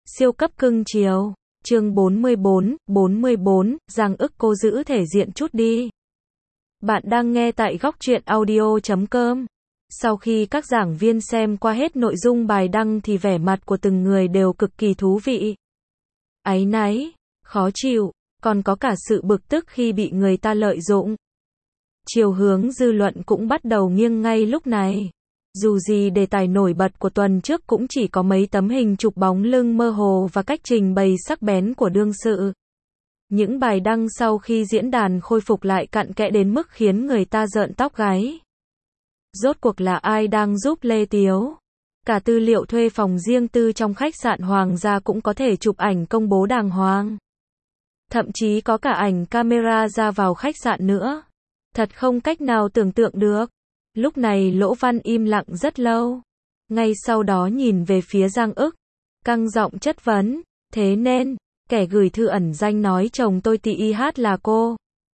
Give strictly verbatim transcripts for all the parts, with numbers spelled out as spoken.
Siêu cấp cưng chiều. Chương bốn mươi bốn, bốn mươi bốn, Giang ức cô giữ thể diện chút đi. Bạn đang nghe tại góc truyện audio chấm com. Sau khi các giảng viên xem qua hết nội dung bài đăng thì vẻ mặt của từng người đều cực kỳ thú vị. Áy náy, khó chịu, còn có cả sự bực tức khi bị người ta lợi dụng. Chiều hướng dư luận cũng bắt đầu nghiêng ngay lúc này. Dù gì đề tài nổi bật của tuần trước cũng chỉ có mấy tấm hình chụp bóng lưng mơ hồ và cách trình bày sắc bén của đương sự. Những bài đăng sau khi diễn đàn khôi phục lại cặn kẽ đến mức khiến người ta rợn tóc gáy. Rốt cuộc là ai đang giúp Lê Tiếu? Cả tư liệu thuê phòng riêng tư trong khách sạn Hoàng gia cũng có thể chụp ảnh công bố đàng hoàng. Thậm chí có cả ảnh camera ra vào khách sạn nữa. Thật không cách nào tưởng tượng được. Lúc này Lỗ Văn im lặng rất lâu. Ngay sau đó nhìn về phía Giang ức. Căng giọng chất vấn. Thế nên, kẻ gửi thư ẩn danh nói chồng tôi tì y hát là cô.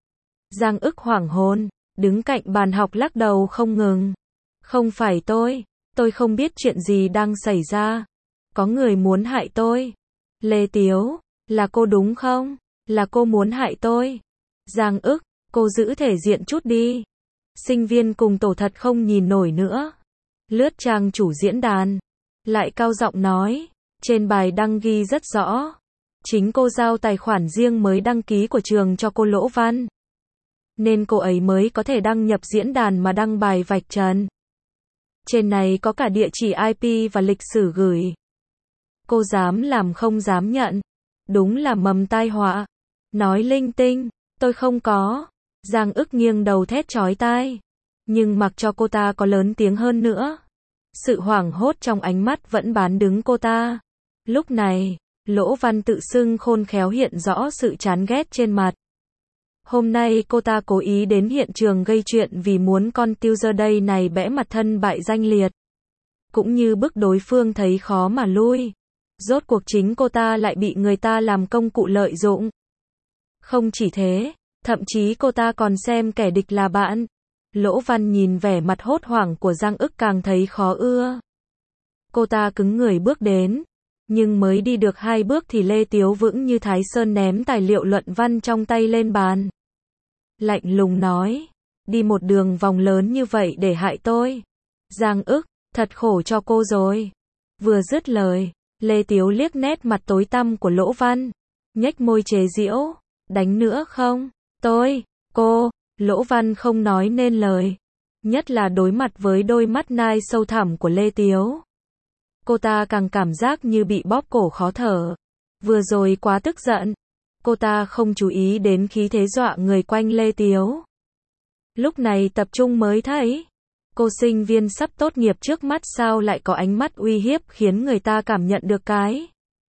Giang ức hoảng hồn, đứng cạnh bàn học lắc đầu không ngừng. Không phải tôi, tôi không biết chuyện gì đang xảy ra. Có người muốn hại tôi. Lê Tiếu, là cô đúng không? Là cô muốn hại tôi. Giang ức, cô giữ thể diện chút đi. Sinh viên cùng tổ thật không nhìn nổi nữa. Lướt trang chủ diễn đàn. Lại cao giọng nói. Trên bài đăng ghi rất rõ. Chính cô giao tài khoản riêng mới đăng ký của trường cho cô Lỗ Văn. Nên cô ấy mới có thể đăng nhập diễn đàn mà đăng bài vạch trần. Trên này có cả địa chỉ i pê và lịch sử gửi. Cô dám làm không dám nhận. Đúng là mầm tai họa. Nói linh tinh. Tôi không có. Giang ức nghiêng đầu thét chói tai. Nhưng mặc cho cô ta có lớn tiếng hơn nữa. Sự hoảng hốt trong ánh mắt vẫn bán đứng cô ta. Lúc này, Lỗ Văn tự xưng khôn khéo hiện rõ sự chán ghét trên mặt. Hôm nay cô ta cố ý đến hiện trường gây chuyện vì muốn con user đây này bẽ mặt thân bại danh liệt. Cũng như bức đối phương thấy khó mà lui. Rốt cuộc chính cô ta lại bị người ta làm công cụ lợi dụng. Không chỉ thế. Thậm chí cô ta còn xem kẻ địch là bạn. Lỗ Văn nhìn vẻ mặt hốt hoảng của Giang ức càng thấy khó ưa. Cô ta cứng người bước đến. Nhưng mới đi được hai bước thì Lê Tiếu vững như Thái Sơn ném tài liệu luận văn trong tay lên bàn. Lạnh lùng nói. Đi một đường vòng lớn như vậy để hại tôi. Giang ức, thật khổ cho cô rồi. Vừa dứt lời, Lê Tiếu liếc nét mặt tối tăm của Lỗ Văn. Nhếch môi chế giễu. Đánh nữa không? Tôi, cô, Lỗ Văn không nói nên lời. Nhất là đối mặt với đôi mắt nai sâu thẳm của Lê Tiếu. Cô ta càng cảm giác như bị bóp cổ khó thở. Vừa rồi quá tức giận. Cô ta không chú ý đến khí thế dọa người quanh Lê Tiếu. Lúc này tập trung mới thấy. Cô sinh viên sắp tốt nghiệp trước mắt sao lại có ánh mắt uy hiếp khiến người ta cảm nhận được cái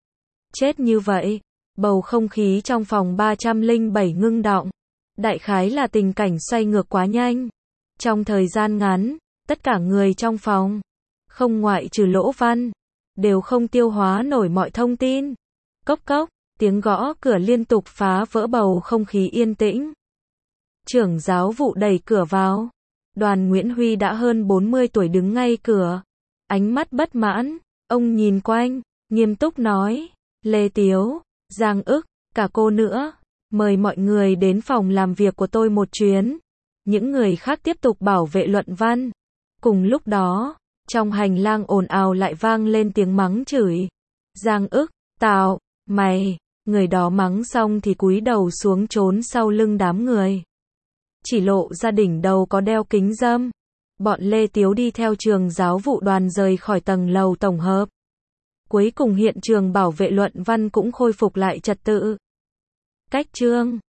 chết như vậy. Bầu không khí trong phòng ba trăm lẻ bảy ngưng đọng. Đại khái là tình cảnh xoay ngược quá nhanh. Trong thời gian ngắn, tất cả người trong phòng, không ngoại trừ Lỗ Văn, đều không tiêu hóa nổi mọi thông tin. Cốc cốc, tiếng gõ cửa liên tục phá vỡ bầu không khí yên tĩnh. Trưởng giáo vụ đẩy cửa vào. Đoàn Nguyễn Huy đã hơn bốn mươi tuổi đứng ngay cửa. Ánh mắt bất mãn, ông nhìn quanh, nghiêm túc nói. Lê Tiếu, Giang ức, cả cô nữa. Mời mọi người đến phòng làm việc của tôi một chuyến. Những người khác tiếp tục bảo vệ luận văn. Cùng lúc đó, trong hành lang ồn ào lại vang lên tiếng mắng chửi. Giang ức, tào, mày. Người đó mắng xong thì cúi đầu xuống trốn sau lưng đám người. Chỉ lộ ra đỉnh đầu có đeo kính râm. Bọn Lê Tiếu đi theo trường giáo vụ đoàn rời khỏi tầng lầu tổng hợp. Cuối cùng hiện trường bảo vệ luận văn cũng khôi phục lại trật tự. Cách chương